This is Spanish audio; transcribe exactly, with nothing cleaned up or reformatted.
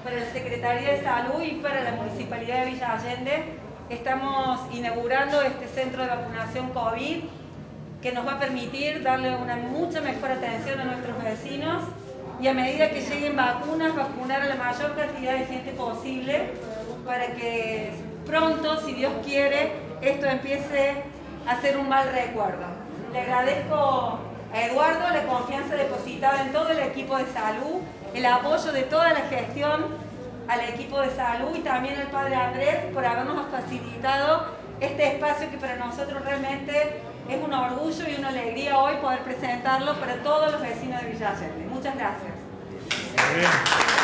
para la Secretaría de Salud y para la Municipalidad de Villa Allende. Estamos inaugurando este centro de vacunación COVID que nos va a permitir darle una mucha mejor atención a nuestros vecinos y a medida que lleguen vacunas, vacunar a la mayor cantidad de gente posible para que pronto, si Dios quiere, esto empiece a ser un mal recuerdo. Le agradezco a Eduardo la confianza depositada en todo el equipo de salud, el apoyo de toda la gestión al equipo de salud y también al padre Andrés por habernos facilitado este espacio que para nosotros realmente es un orgullo y una alegría hoy poder presentarlo para todos los vecinos de Villa Allende. Muchas gracias.